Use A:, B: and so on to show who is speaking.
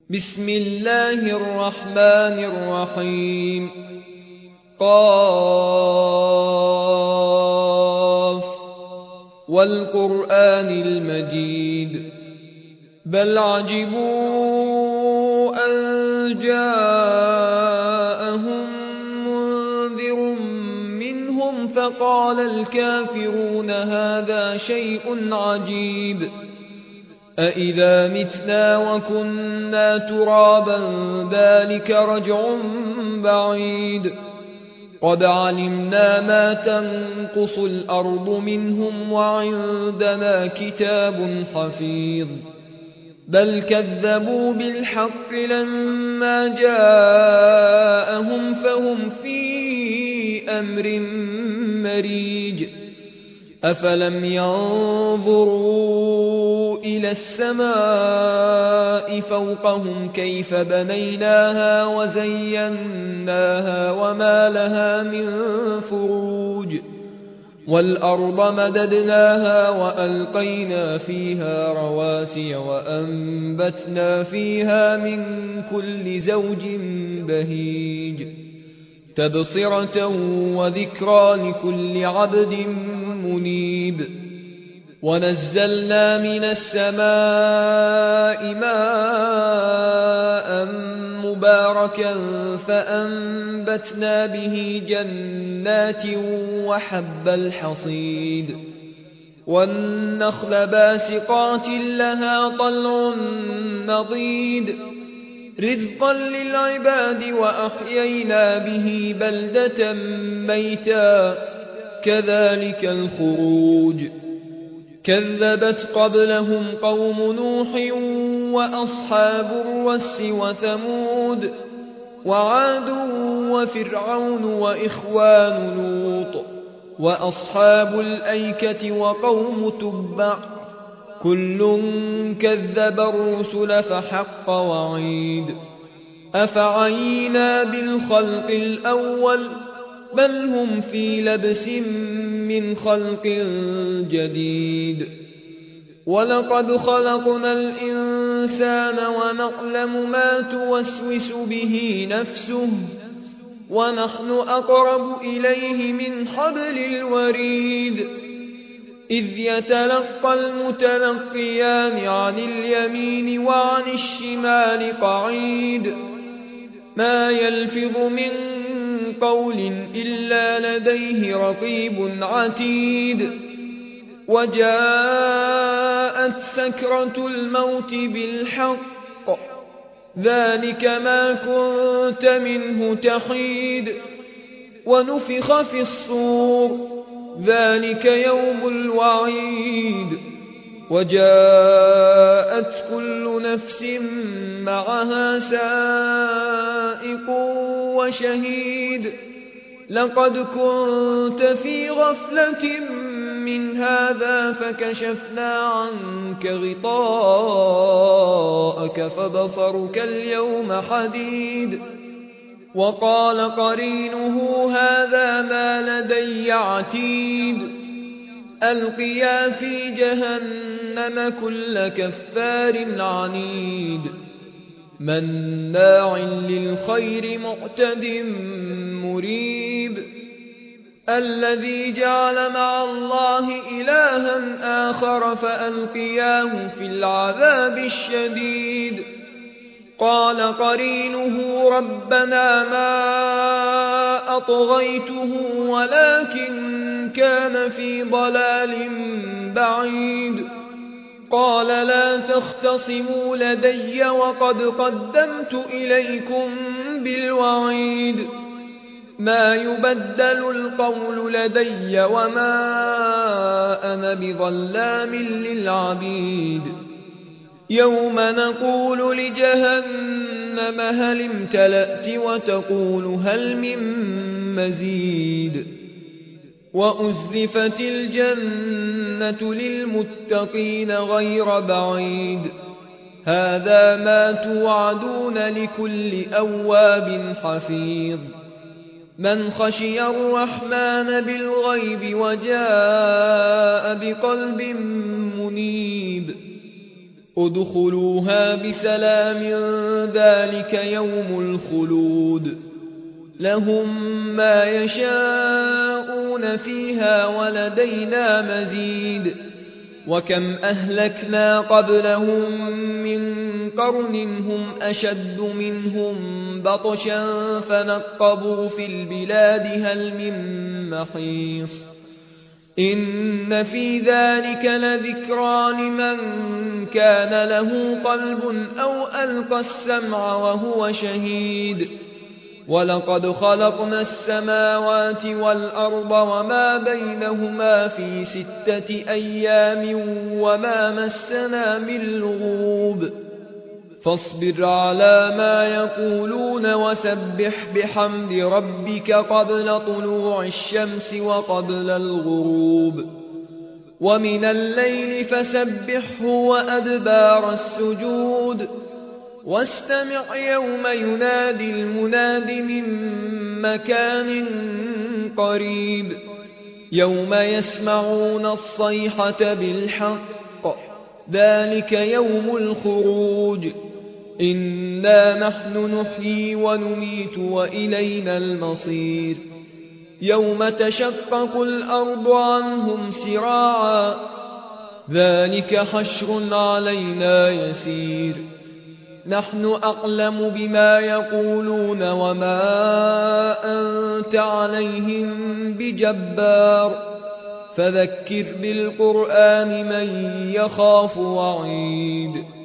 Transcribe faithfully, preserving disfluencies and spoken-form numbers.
A: بسم الله الرحمن الرحيم قاف والقرآن المجيد بل عجبوا أن جاءهم منذر منهم فقال الكافرون هذا شيء عجيب أإذا متنا وكنا ترابا ذلك رجع بعيد قد علمنا ما تنقص الأرض منهم وعندنا كتاب حفيظ بل كذبوا بالحق لما جاءهم فهم في أمر مريج أفلم ينظروا إلى السماء فوقهم كيف بنيناها وزيناها وما لها من فروج والأرض مددناها وألقينا فيها رواسي وأنبتنا فيها من كل زوج بهيج تبصرة وذكرى لكل عبد منيب ونزلنا من السماء ماء مباركا فأنبتنا به جنات وحب الحصيد والنخل باسقات لها طلع نضيد رزقا للعباد وأحيينا به بلدة ميتا كذلك الخروج كذبت قبلهم قوم نوح وأصحاب الرس وثمود وعاد وفرعون وإخوان لوط وأصحاب الأيكة وقوم تبع كل كذب الرسل فحق وعيد أفعينا بالخلق الأول بل هم في لبس من خلق جديد ولقد خلقنا الإنسان ونعلم ما توسوس به نفسه ونحن أقرب إليه من حبل الوريد إذ يتلقى المتلقيان عن اليمين وعن الشمال قعيد ما يلفظ من قول إلا لديه رقيب عتيد وجاءت سكرة الموت بالحق ذلك ما كنت منه تحيد ونفخ في الصور ذلك يوم الوعيد وجاءت كل نفس معها سائق وشهيد لقد كنت في غفلة من هذا فكشفنا عنك غطاءك فبصرك اليوم حديد وقال قرينه هذا ما لدي عتيد ألقيا في جهنم كل كفار عنيد مناع للخير معتد مريب الذي جعل مع الله إلها آخر فألقياه في العذاب الشديد قال قرينه ربنا ما أطغيته ولكن كان في ضلال بعيد قال لا تختصموا لدي وقد قدمت إليكم بالوعيد ما يبدل القول لدي وما أنا بظلام للعبيد يوم نقول لجهنم هل امتلأت وتقول هل من مزيد وأزلفت الجنة للمتقين غير بعيد هذا ما توعدون لكل أواب حفيظ من خشي الرحمن بالغيب وجاء بقلب منيب ادخلوها بسلام ذلك يوم الخلود لهم ما يشاءون فيها ولدينا مزيد وكم أهلكنا قبلهم من قرن هم أشد منهم بطشا فنقبوا في البلاد هل من محيص إن في ذلك لذكرى لمن كان له قلب أو ألقى السمع وهو شهيد ولقد خلقنا السماوات والأرض وما بينهما في ستة أيام وما مسنا من لغوب فاصبر على ما يقولون وسبح بحمد ربك قبل طلوع الشمس وقبل الغروب ومن الليل فسبحه وأدبار السجود واستمع يوم ينادي المناد من مكان قريب يوم يسمعون الصيحة بالحق ذلك يوم الخروج إنا نحن نحيي ونميت وإلينا المصير يوم تشقق الأرض عنهم سراعا ذلك حشر علينا يسير نحن أعلم بما يقولون وما أنت عليهم بجبار فذكر بالقرآن من يخاف وعيد